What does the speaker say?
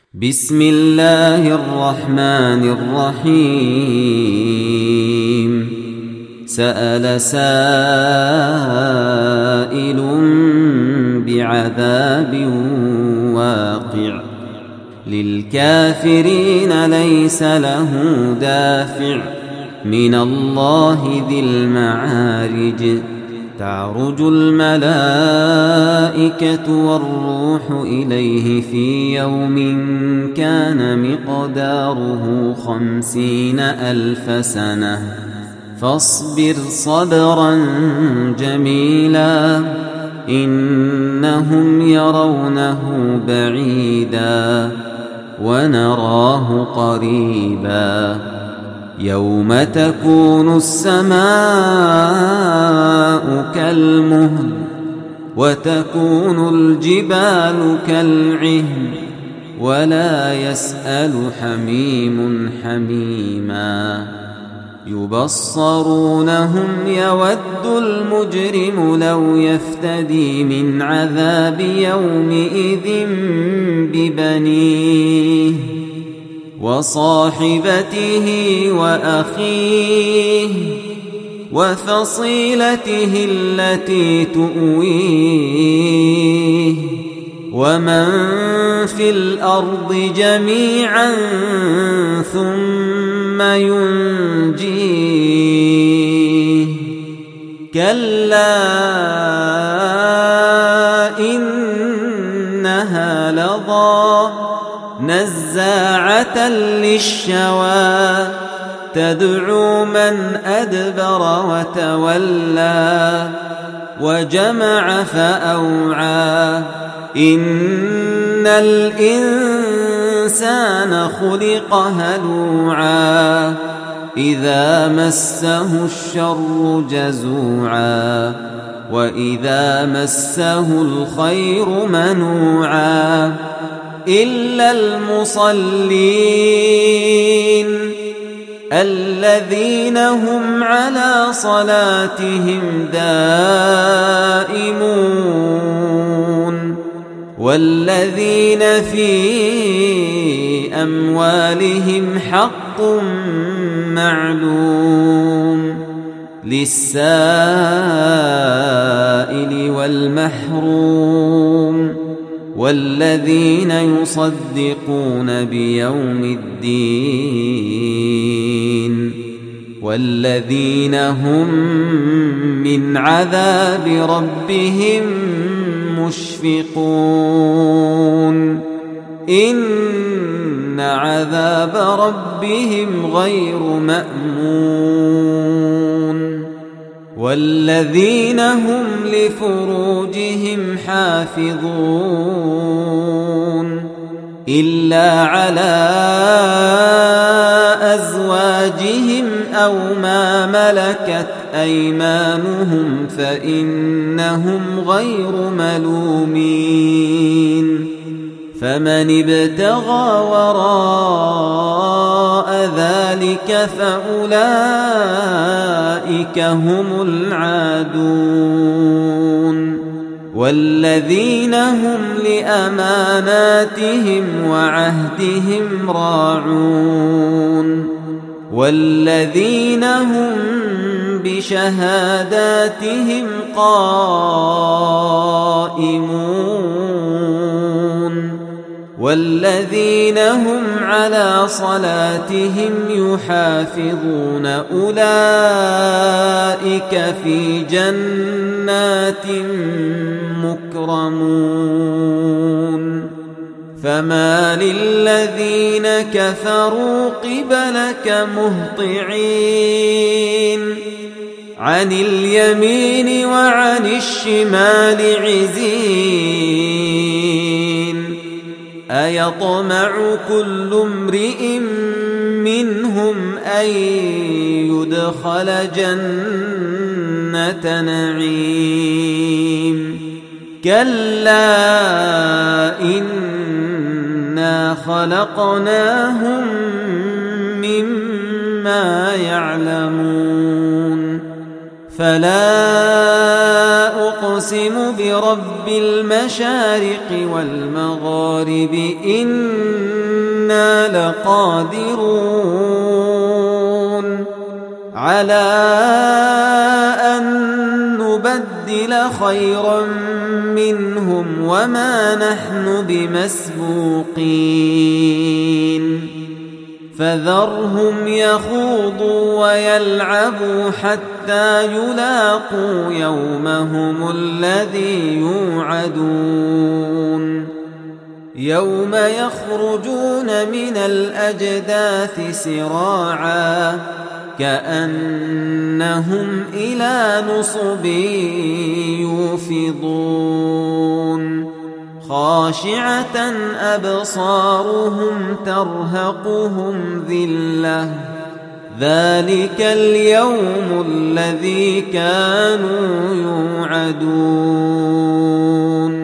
بسم الله الرحمن الرحيم سأل سائل بعذاب واقع للكافرين ليس له دافع من الله ذي المعارج تعرج الملائكة والروح إليه في يوم كان مقداره 50,000 سنة فاصبر صبرا جميلا إنهم يرونه بعيدا ونراه قريبا يوم تكون السماء كالمهل وتكون الجبال كالعهن ولا يسأل حميم حميما يبصرونهم يود المجرم لو يفتدي من عذاب يومئذ ببنيه وصاحبته وأخيه وفصيلته التي تؤويه ومن في الأرض جميعا ثم ينجيه كلا إنها لظى نزاعة للشوى تدعو من أدبر وتولى وجمع فأوعى إن الإنسان خلق هلوعا إذا مسه الشر جزوعا وإذا مسه الخير منوعا إلا المصلين الذين هم على صلاتهم دائمون والذين في أموالهم حق معلوم للسائل والمحروم والذين يصدقون بيوم الدين والذين هم من عذاب ربهم مشفقون إن عذاب ربهم غير مأمون والذين هم لفروجهم حافظون إلا على أزواجهم أو ما ملكت أيمانهم فإنهم غير ملومين فمن ابتغى وراء ذلك فأولئك هم العادون والذين هم لأماناتهم وعهدهم راعون والذين هم بشهاداتهم قائمون والذين هم على صلاتهم يحافظون أولئك في جنات مكرمون فما للذين كفروا قبلك مهطعين عن اليمين وعن الشمال عزين أيطمع كل امرئ منهم أن يدخل جنة نعيم كلا إنا خلقناهم مما يعلمون فلا أقسم برب المشارق والمغارب إن إنا لقادرون على أن نبدل خيرا منهم وما نحن بمسبوقين فذرهم يخوضوا ويلعبوا حتى يلاقوا يومهم الذي يوعدون يوم يخرجون من الأجداث سراعا كأنهم إلى نصب يوفضون خاشعة أبصارهم ترهقهم ذلة ذلك اليوم الذي كانوا يوعدون